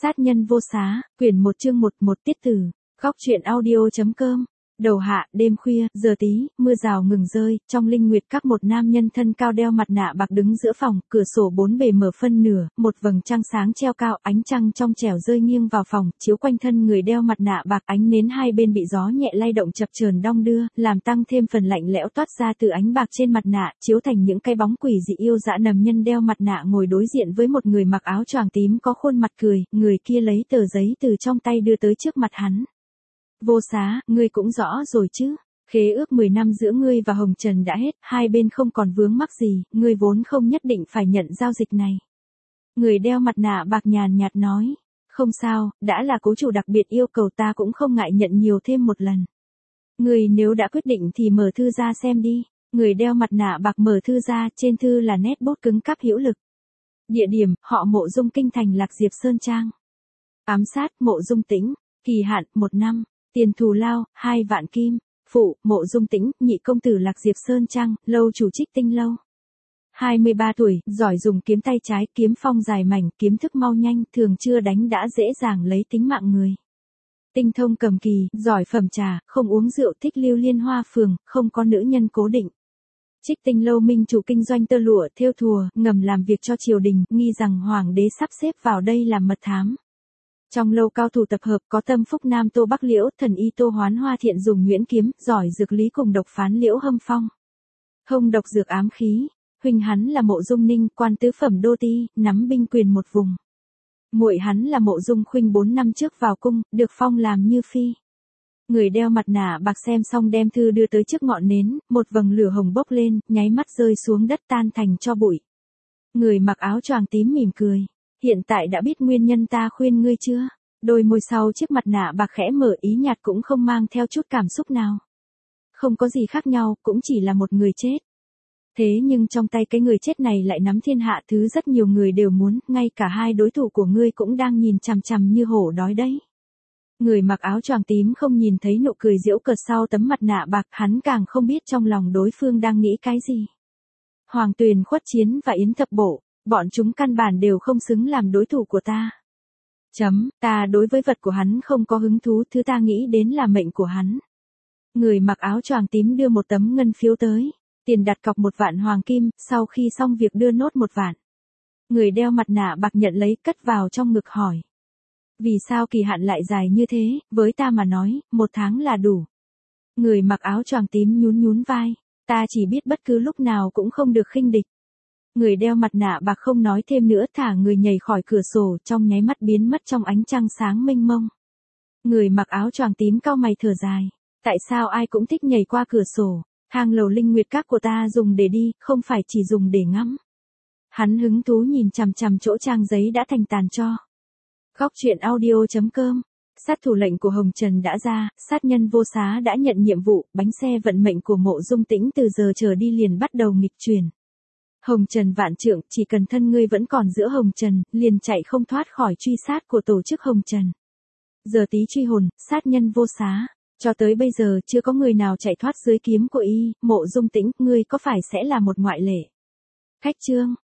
Sát nhân vô xá, quyển 1 chương 1 tiết tử, góc truyện audio.com. Đầu hạ, đêm khuya, giờ tí, mưa rào ngừng rơi, trong linh nguyệt các một nam nhân thân cao đeo mặt nạ bạc đứng giữa phòng, cửa sổ bốn bề mở phân nửa, một vầng trăng sáng treo cao, ánh trăng trong trẻo rơi nghiêng vào phòng, chiếu quanh thân người đeo mặt nạ bạc, ánh nến hai bên bị gió nhẹ lay động chập chờn đong đưa, làm tăng thêm phần lạnh lẽo toát ra từ ánh bạc trên mặt nạ, chiếu thành những cái bóng quỷ dị yêu dã. Nằm nhân đeo mặt nạ ngồi đối diện với một người mặc áo choàng tím có khuôn mặt cười, người kia lấy tờ giấy từ trong tay đưa tới trước mặt hắn. Vô xá, ngươi cũng rõ rồi chứ, khế ước 10 năm giữa ngươi và Hồng Trần đã hết, hai bên không còn vướng mắc gì, ngươi vốn không nhất định phải nhận giao dịch này. Người đeo mặt nạ bạc nhàn nhạt nói, không sao, đã là cố chủ đặc biệt yêu cầu ta cũng không ngại nhận nhiều thêm một lần. Ngươi nếu đã quyết định thì mở thư ra xem đi. Người đeo mặt nạ bạc mở thư ra, trên thư là nét bút cứng cáp hữu lực. Địa điểm, họ Mộ Dung Kinh thành Lạc Diệp Sơn Trang. Ám sát, Mộ Dung Tĩnh, kỳ hạn, 1 năm. Tiền thù lao, 2 vạn kim. Phụ, Mộ Dung Tĩnh, nhị công tử Lạc Diệp Sơn Trang, lâu chủ Trích Tinh lâu. 23 tuổi, giỏi dùng kiếm tay trái, kiếm phong dài mảnh, kiếm thức mau nhanh, thường chưa đánh đã dễ dàng lấy tính mạng người. Tinh thông cầm kỳ, giỏi phẩm trà, không uống rượu, thích lưu liên hoa phường, không có nữ nhân cố định. Trích Tinh lâu minh chủ kinh doanh tơ lụa, thêu thùa, ngầm làm việc cho triều đình, nghi rằng hoàng đế sắp xếp vào đây làm mật thám. Trong lâu cao thủ tập hợp có Tâm Phúc Nam Tô Bắc Liễu, thần y Tô Hoán Hoa thiện dùng nhuyễn kiếm, giỏi dược lý cùng độc phán Liễu Hâm Phong. Không độc dược ám khí, huynh hắn là Mộ Dung Ninh, quan tứ phẩm đô ti, nắm binh quyền một vùng. Muội hắn là Mộ Dung Khuynh 4 năm trước vào cung, được phong làm như phi. Người đeo mặt nạ bạc xem xong đem thư đưa tới trước ngọn nến, một vầng lửa hồng bốc lên, nháy mắt rơi xuống đất tan thành tro bụi. Người mặc áo choàng tím mỉm cười. Hiện tại đã biết nguyên nhân ta khuyên ngươi chưa? Đôi môi sau chiếc mặt nạ bạc khẽ mở, ý nhạt cũng không mang theo chút cảm xúc nào. Không có gì khác nhau, cũng chỉ là một người chết. Thế nhưng trong tay cái người chết này lại nắm thiên hạ thứ rất nhiều người đều muốn, ngay cả hai đối thủ của ngươi cũng đang nhìn chằm chằm như hổ đói đấy. Người mặc áo choàng tím không nhìn thấy nụ cười giễu cợt sau tấm mặt nạ bạc, hắn càng không biết trong lòng đối phương đang nghĩ cái gì. Hoàng Tuyền, Khuất Chiến và Yến Thập Bộ, bọn chúng căn bản đều không xứng làm đối thủ của ta. Ta đối với vật của hắn không có hứng thú, thứ ta nghĩ đến là mệnh của hắn. Người mặc áo choàng tím đưa một tấm ngân phiếu tới, tiền đặt cọc 1 vạn hoàng kim, sau khi xong việc đưa nốt 1 vạn. Người đeo mặt nạ bạc nhận lấy, cất vào trong ngực hỏi. Vì sao kỳ hạn lại dài như thế, với ta mà nói, 1 tháng là đủ. Người mặc áo choàng tím nhún vai, ta chỉ biết bất cứ lúc nào cũng không được khinh địch. Người đeo mặt nạ bạc không nói thêm nữa, thả người nhảy khỏi cửa sổ, trong nháy mắt biến mất trong ánh trăng sáng mênh mông. Người mặc áo choàng tím cau mày thở dài, tại sao ai cũng thích nhảy qua cửa sổ, thang lầu linh nguyệt các của ta dùng để đi, không phải chỉ dùng để ngắm. Hắn hứng thú nhìn chằm chằm chỗ trang giấy đã thành tàn tro. Góc truyện audio.com. Sát thủ lệnh của Hồng Trần đã ra, sát nhân vô xá đã nhận nhiệm vụ, bánh xe vận mệnh của Mộ Dung Tĩnh từ giờ trở đi liền bắt đầu nghịch chuyển. Hồng Trần vạn trượng, chỉ cần thân ngươi vẫn còn giữa Hồng Trần, liền chạy không thoát khỏi truy sát của tổ chức Hồng Trần. Giờ tí truy hồn, sát nhân vô xá, cho tới bây giờ chưa có người nào chạy thoát dưới kiếm của y, Mộ Dung Tĩnh, ngươi có phải sẽ là một ngoại lệ? Khách chương.